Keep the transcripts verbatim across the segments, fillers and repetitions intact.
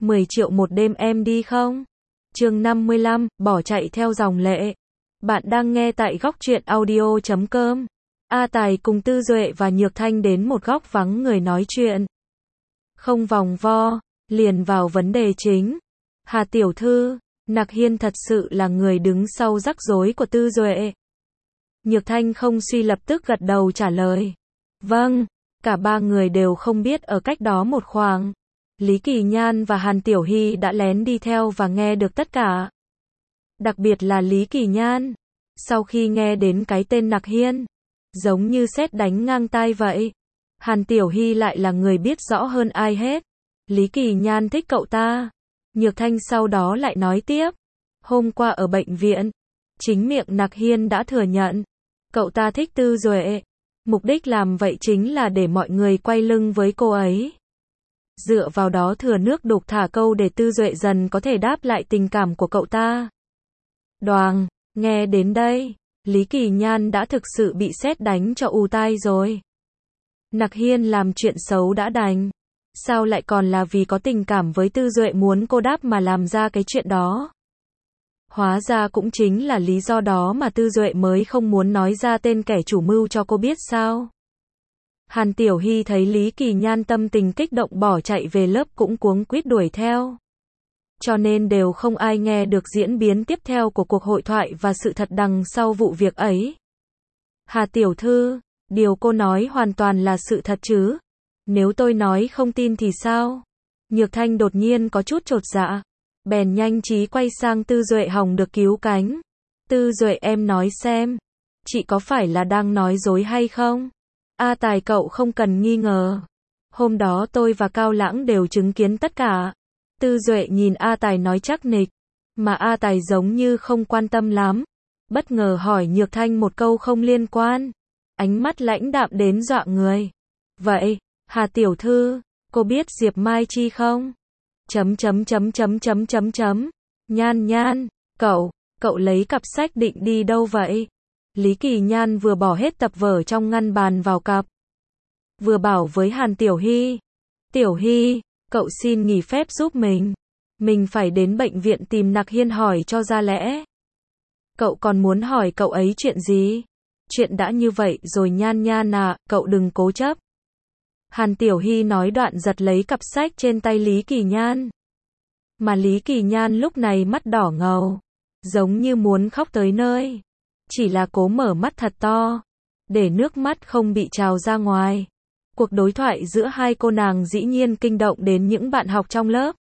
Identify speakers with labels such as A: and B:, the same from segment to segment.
A: mười triệu một đêm em đi không? Chương năm mươi lăm, bỏ chạy theo dòng lệ. Bạn đang nghe tại góc truyện audio chấm com. A Tài cùng Tư Duệ và Nhược Thanh đến một góc vắng người nói chuyện. Không vòng vo, liền vào vấn đề chính. Hà tiểu thư, Nặc Hiên thật sự là người đứng sau rắc rối của Tư Duệ. Nhược Thanh không suy lập tức gật đầu trả lời. Vâng, cả ba người đều không biết ở cách đó một khoảng. Lý Kỳ Nhan và Hàn Tiểu Hy đã lén đi theo và nghe được tất cả. Đặc biệt là Lý Kỳ Nhan. Sau khi nghe đến cái tên Nặc Hiên, giống như sét đánh ngang tai vậy. Hàn Tiểu Hy lại là người biết rõ hơn ai hết. Lý Kỳ Nhan thích cậu ta. Nhược Thanh sau đó lại nói tiếp. Hôm qua ở bệnh viện, chính miệng Nặc Hiên đã thừa nhận. Cậu ta thích Tư Duệ. Mục đích làm vậy chính là để mọi người quay lưng với cô ấy. Dựa vào đó thừa nước đục thả câu để Tư Duệ dần có thể đáp lại tình cảm của cậu ta. Đoàng, nghe đến đây, Lý Kỳ Nhan đã thực sự bị sét đánh cho ù tai rồi. Nặc Hiên làm chuyện xấu đã đành. Sao lại còn là vì có tình cảm với Tư Duệ muốn cô đáp mà làm ra cái chuyện đó? Hóa ra cũng chính là lý do đó mà Tư Duệ mới không muốn nói ra tên kẻ chủ mưu cho cô biết sao? Hàn Tiểu Hy thấy Lý Kỳ Nhan tâm tình kích động bỏ chạy về lớp cũng cuống quýt đuổi theo. Cho nên đều không ai nghe được diễn biến tiếp theo của cuộc hội thoại và sự thật đằng sau vụ việc ấy. Hà tiểu thư, điều cô nói hoàn toàn là sự thật chứ? Nếu tôi nói không tin thì sao? Nhược Thanh đột nhiên có chút chột dạ. Bèn nhanh trí quay sang Tư Duệ hòng được cứu cánh. Tư Duệ em nói xem, chị có phải là đang nói dối hay không? A Tài cậu không cần nghi ngờ. Hôm đó tôi và Cao Lãng đều chứng kiến tất cả. Tư Duệ nhìn A Tài nói chắc nịch. Mà A Tài giống như không quan tâm lắm. Bất ngờ hỏi Nhược Thanh một câu không liên quan. Ánh mắt lãnh đạm đến dọa người. Vậy, Hà tiểu thư, cô biết Diệp Mai Chi không? Chấm chấm chấm chấm chấm chấm chấm. Nhan Nhan, cậu, cậu lấy cặp sách định đi đâu vậy? Lý Kỳ Nhan vừa bỏ hết tập vở trong ngăn bàn vào cặp. Vừa bảo với Hàn Tiểu Hy. Tiểu Hy, cậu xin nghỉ phép giúp mình. Mình phải đến bệnh viện tìm Nặc Hiên hỏi cho ra lẽ. Cậu còn muốn hỏi cậu ấy chuyện gì? Chuyện đã như vậy rồi Nhan Nhan à, cậu đừng cố chấp. Hàn Tiểu Hy nói đoạn giật lấy cặp sách trên tay Lý Kỳ Nhan. Mà Lý Kỳ Nhan lúc này mắt đỏ ngầu, giống như muốn khóc tới nơi. Chỉ là cố mở mắt thật to, để nước mắt không bị trào ra ngoài. Cuộc đối thoại giữa hai cô nàng dĩ nhiên kinh động đến những bạn học trong lớp.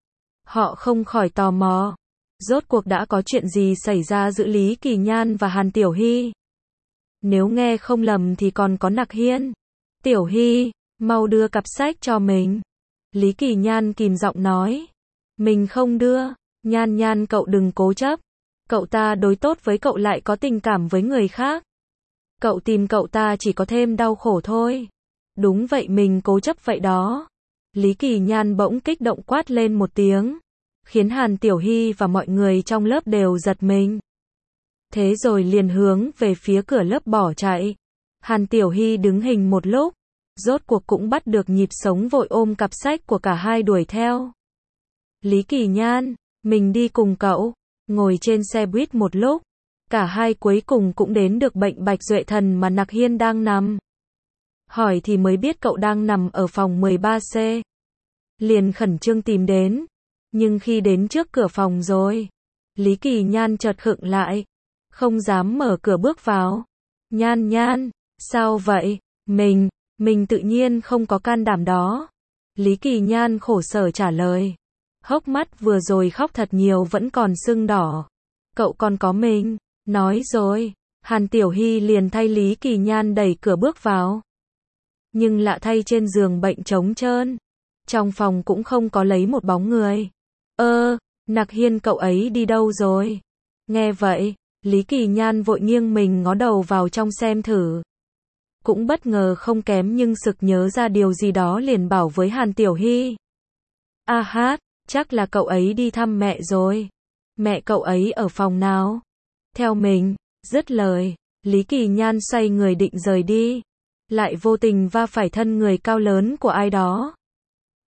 A: Họ không khỏi tò mò. Rốt cuộc đã có chuyện gì xảy ra giữa Lý Kỳ Nhan và Hàn Tiểu Hy? Nếu nghe không lầm thì còn có Nặc Hiên. Tiểu Hy, mau đưa cặp sách cho mình. Lý Kỳ Nhan kìm giọng nói. Mình không đưa. Nhan Nhan cậu đừng cố chấp. Cậu ta đối tốt với cậu lại có tình cảm với người khác. Cậu tìm cậu ta chỉ có thêm đau khổ thôi. Đúng vậy mình cố chấp vậy đó. Lý Kỳ Nhan bỗng kích động quát lên một tiếng. Khiến Hàn Tiểu Hy và mọi người trong lớp đều giật mình. Thế rồi liền hướng về phía cửa lớp bỏ chạy. Hàn Tiểu Hy đứng hình một lúc. Rốt cuộc cũng bắt được nhịp sống vội ôm cặp sách của cả hai đuổi theo. Lý Kỳ Nhan, mình đi cùng cậu. Ngồi trên xe buýt một lúc, cả hai cuối cùng cũng đến được bệnh Bạch Duệ Thần mà Nặc Hiên đang nằm. Hỏi thì mới biết cậu đang nằm ở phòng mười ba C. Liền khẩn trương tìm đến, nhưng khi đến trước cửa phòng rồi, Lý Kỳ Nhan chợt khựng lại, không dám mở cửa bước vào. Nhan Nhan, sao vậy? Mình, mình tự nhiên không có can đảm đó. Lý Kỳ Nhan khổ sở trả lời. Hốc mắt vừa rồi khóc thật nhiều vẫn còn sưng đỏ. Cậu còn có mình. Nói rồi, Hàn Tiểu Hy liền thay Lý Kỳ Nhan đẩy cửa bước vào. Nhưng lạ thay trên giường bệnh trống trơn. Trong phòng cũng không có lấy một bóng người. Ơ, Nặc Hiên cậu ấy đi đâu rồi? Nghe vậy, Lý Kỳ Nhan vội nghiêng mình ngó đầu vào trong xem thử. Cũng bất ngờ không kém nhưng sực nhớ ra điều gì đó liền bảo với Hàn Tiểu Hy. A hát. Chắc là cậu ấy đi thăm mẹ rồi. Mẹ cậu ấy ở phòng nào? Theo mình. Dứt lời, Lý Kỳ Nhan xoay người định rời đi. Lại vô tình va phải thân người cao lớn của ai đó.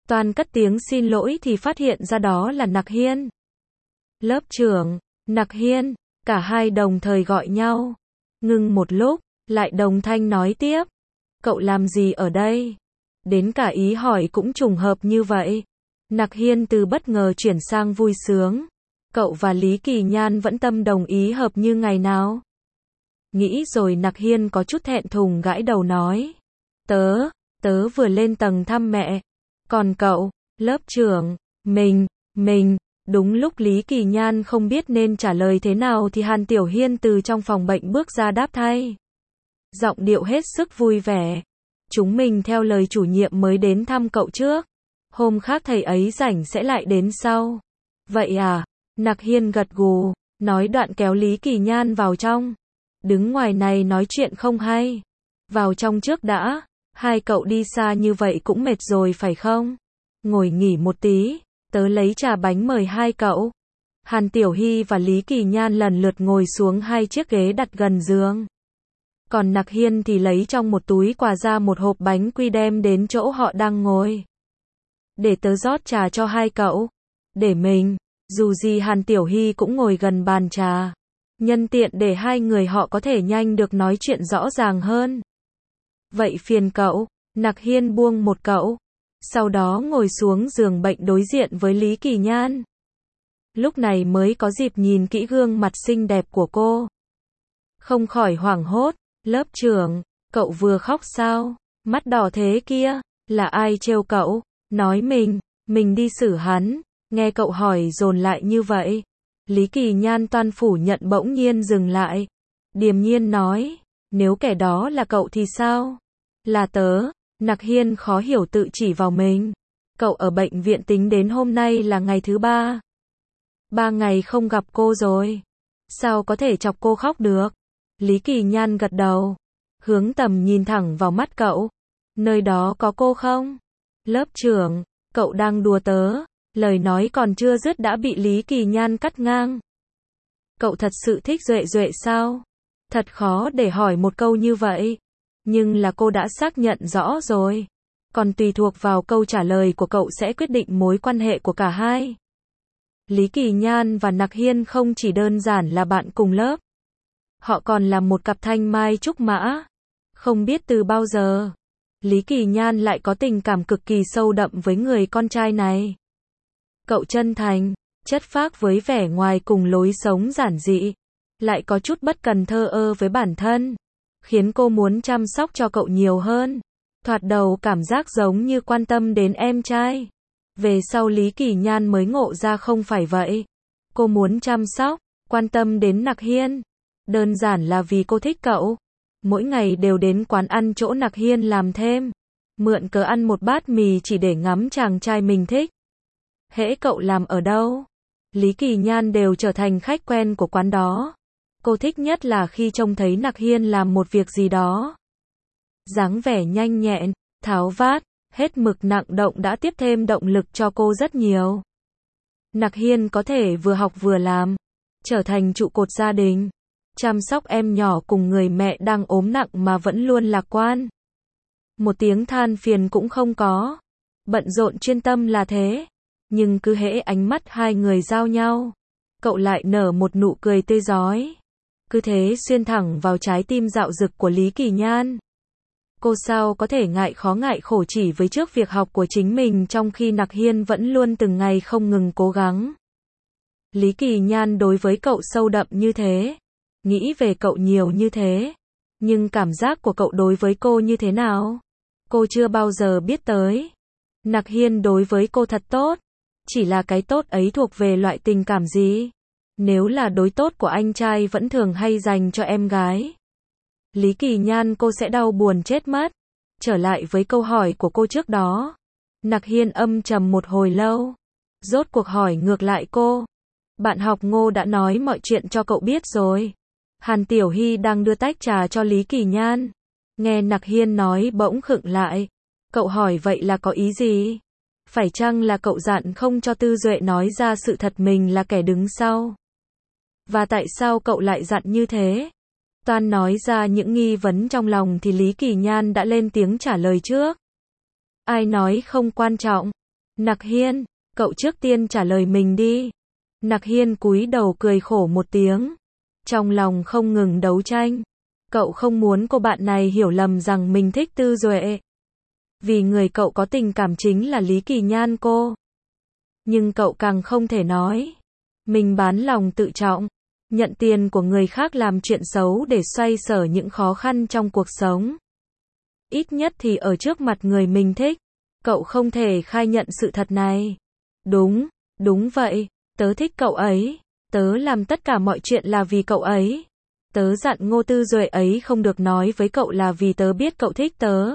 A: Toan cất tiếng xin lỗi thì phát hiện ra đó là Nặc Hiên. Lớp trưởng, Nặc Hiên, cả hai đồng thời gọi nhau. Ngưng một lúc, lại đồng thanh nói tiếp. Cậu làm gì ở đây? Đến cả ý hỏi cũng trùng hợp như vậy. Nặc Hiên từ bất ngờ chuyển sang vui sướng. Cậu và Lý Kỳ Nhan vẫn tâm đồng ý hợp như ngày nào. Nghĩ rồi Nặc Hiên có chút thẹn thùng gãi đầu nói. Tớ, tớ vừa lên tầng thăm mẹ. Còn cậu, lớp trưởng, mình, mình, đúng lúc Lý Kỳ Nhan không biết nên trả lời thế nào thì Hàn Tiểu Hiên từ trong phòng bệnh bước ra đáp thay. Giọng điệu hết sức vui vẻ. Chúng mình theo lời chủ nhiệm mới đến thăm cậu trước. Hôm khác thầy ấy rảnh sẽ lại đến sau. Vậy à? Nặc Hiên gật gù, nói đoạn kéo Lý Kỳ Nhan vào trong. Đứng ngoài này nói chuyện không hay. Vào trong trước đã. Hai cậu đi xa như vậy cũng mệt rồi phải không? Ngồi nghỉ một tí, tớ lấy trà bánh mời hai cậu. Hàn Tiểu Hy và Lý Kỳ Nhan lần lượt ngồi xuống hai chiếc ghế đặt gần giường. Còn Nặc Hiên thì lấy trong một túi quà ra một hộp bánh quy đem đến chỗ họ đang ngồi. Để tớ rót trà cho hai cậu. Để mình, dù gì Hàn Tiểu Hy cũng ngồi gần bàn trà. Nhân tiện để hai người họ có thể nhanh được nói chuyện rõ ràng hơn. Vậy phiền cậu, Nặc Hiên buông một cậu. Sau đó ngồi xuống giường bệnh đối diện với Lý Kỳ Nhan. Lúc này mới có dịp nhìn kỹ gương mặt xinh đẹp của cô. Không khỏi hoảng hốt, lớp trưởng, cậu vừa khóc sao? Mắt đỏ thế kia, là ai trêu cậu? Nói mình, mình đi xử hắn. Nghe cậu hỏi dồn lại như vậy. Lý Kỳ Nhan toan phủ nhận bỗng nhiên dừng lại. Điềm nhiên nói, nếu kẻ đó là cậu thì sao? Là tớ. Nặc Hiên khó hiểu tự chỉ vào mình. Cậu ở bệnh viện tính đến hôm nay là ngày thứ ba. Ba ngày không gặp cô rồi. Sao có thể chọc cô khóc được? Lý Kỳ Nhan gật đầu. Hướng tầm nhìn thẳng vào mắt cậu. Nơi đó có cô không? Lớp trưởng, cậu đang đùa tớ. Lời nói còn chưa dứt đã bị Lý Kỳ Nhan cắt ngang. Cậu thật sự thích Duệ Duệ sao? Thật khó để hỏi một câu như vậy. Nhưng là cô đã xác nhận rõ rồi. Còn tùy thuộc vào câu trả lời của cậu sẽ quyết định mối quan hệ của cả hai. Lý Kỳ Nhan và Nặc Hiên không chỉ đơn giản là bạn cùng lớp. Họ còn là một cặp thanh mai trúc mã. Không biết từ bao giờ, Lý Kỳ Nhan lại có tình cảm cực kỳ sâu đậm với người con trai này. Cậu chân thành, chất phác với vẻ ngoài cùng lối sống giản dị. Lại có chút bất cần thơ ơ với bản thân. Khiến cô muốn chăm sóc cho cậu nhiều hơn. Thoạt đầu cảm giác giống như quan tâm đến em trai. Về sau Lý Kỳ Nhan mới ngộ ra không phải vậy. Cô muốn chăm sóc, quan tâm đến Nặc Hiên. Đơn giản là vì cô thích cậu. Mỗi ngày đều đến quán ăn chỗ Nặc Hiên làm thêm. Mượn cớ ăn một bát mì chỉ để ngắm chàng trai mình thích. Hễ cậu làm ở đâu, Lý Kỳ Nhan đều trở thành khách quen của quán đó. Cô thích nhất là khi trông thấy Nặc Hiên làm một việc gì đó. Dáng vẻ nhanh nhẹn, tháo vát, hết mực nặng động đã tiếp thêm động lực cho cô rất nhiều. Nặc Hiên có thể vừa học vừa làm, trở thành trụ cột gia đình, chăm sóc em nhỏ cùng người mẹ đang ốm nặng mà vẫn luôn lạc quan. Một tiếng than phiền cũng không có. Bận rộn chuyên tâm là thế. Nhưng cứ hễ ánh mắt hai người giao nhau, cậu lại nở một nụ cười tươi rói. Cứ thế xuyên thẳng vào trái tim dạo dực của Lý Kỳ Nhan. Cô sao có thể ngại khó ngại khổ chỉ với trước việc học của chính mình trong khi Nặc Hiên vẫn luôn từng ngày không ngừng cố gắng. Lý Kỳ Nhan đối với cậu sâu đậm như thế. Nghĩ về cậu nhiều như thế. Nhưng cảm giác của cậu đối với cô như thế nào? Cô chưa bao giờ biết tới. Nặc Hiên đối với cô thật tốt. Chỉ là cái tốt ấy thuộc về loại tình cảm gì? Nếu là đối tốt của anh trai vẫn thường hay dành cho em gái. Lý Kỳ Nhan cô sẽ đau buồn chết mất. Trở lại với câu hỏi của cô trước đó. Nặc Hiên âm trầm một hồi lâu. Rốt cuộc hỏi ngược lại cô. Bạn học Ngô đã nói mọi chuyện cho cậu biết rồi. Hàn Tiểu Hy đang đưa tách trà cho Lý Kỳ Nhan. Nghe Nặc Hiên nói bỗng khựng lại. Cậu hỏi vậy là có ý gì? Phải chăng là cậu dặn không cho Tư Duệ nói ra sự thật mình là kẻ đứng sau? Và tại sao cậu lại dặn như thế? Toan nói ra những nghi vấn trong lòng thì Lý Kỳ Nhan đã lên tiếng trả lời trước. Ai nói không quan trọng? Nặc Hiên, cậu trước tiên trả lời mình đi. Nặc Hiên cúi đầu cười khổ một tiếng. Trong lòng không ngừng đấu tranh. Cậu không muốn cô bạn này hiểu lầm rằng mình thích Tư Duệ. Vì người cậu có tình cảm chính là Lý Kỳ Nhan cô. Nhưng cậu càng không thể nói. Mình bán lòng tự trọng. Nhận tiền của người khác làm chuyện xấu để xoay sở những khó khăn trong cuộc sống. Ít nhất thì ở trước mặt người mình thích. Cậu không thể khai nhận sự thật này. Đúng, đúng vậy. Tớ thích cậu ấy. Tớ làm tất cả mọi chuyện là vì cậu ấy. Tớ dặn Ngô Tư Duệ ấy không được nói với cậu là vì tớ biết cậu thích tớ.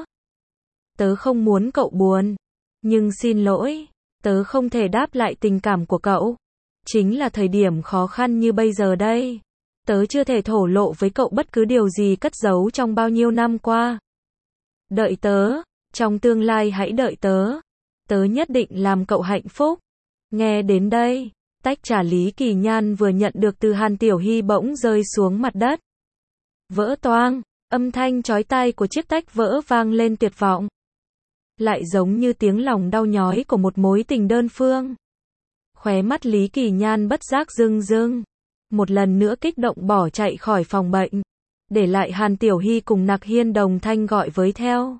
A: Tớ không muốn cậu buồn. Nhưng xin lỗi, tớ không thể đáp lại tình cảm của cậu. Chính là thời điểm khó khăn như bây giờ đây. Tớ chưa thể thổ lộ với cậu bất cứ điều gì cất giấu trong bao nhiêu năm qua. Đợi tớ, trong tương lai hãy đợi tớ. Tớ nhất định làm cậu hạnh phúc. Nghe đến đây, tách trà Lý Kỳ Nhan vừa nhận được từ Hàn Tiểu Hy bỗng rơi xuống mặt đất. Vỡ toang, âm thanh chói tai của chiếc tách vỡ vang lên tuyệt vọng. Lại giống như tiếng lòng đau nhói của một mối tình đơn phương. Khóe mắt Lý Kỳ Nhan bất giác rưng rưng. Một lần nữa kích động bỏ chạy khỏi phòng bệnh. Để lại Hàn Tiểu Hy cùng Nặc Hiên đồng thanh gọi với theo.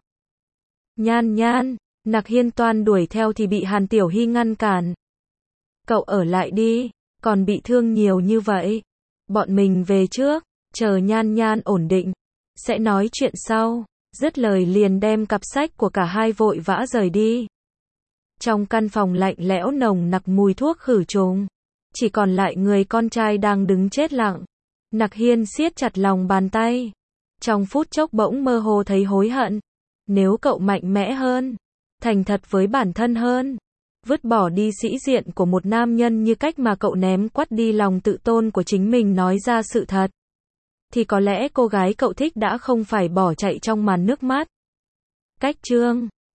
A: Nhan Nhan, Nặc Hiên toan đuổi theo thì bị Hàn Tiểu Hy ngăn cản. Cậu ở lại đi, còn bị thương nhiều như vậy. Bọn mình về trước, chờ Nhan Nhan ổn định. Sẽ nói chuyện sau. Dứt lời liền đem cặp sách của cả hai vội vã rời đi. Trong căn phòng lạnh lẽo nồng nặc mùi thuốc khử trùng. Chỉ còn lại người con trai đang đứng chết lặng. Nặc Hiên siết chặt lòng bàn tay. Trong phút chốc bỗng mơ hồ thấy hối hận. Nếu cậu mạnh mẽ hơn, thành thật với bản thân hơn, vứt bỏ đi sĩ diện của một nam nhân như cách mà cậu ném quắt đi lòng tự tôn của chính mình nói ra sự thật, thì có lẽ cô gái cậu thích đã không phải bỏ chạy trong màn nước mắt. Cách chương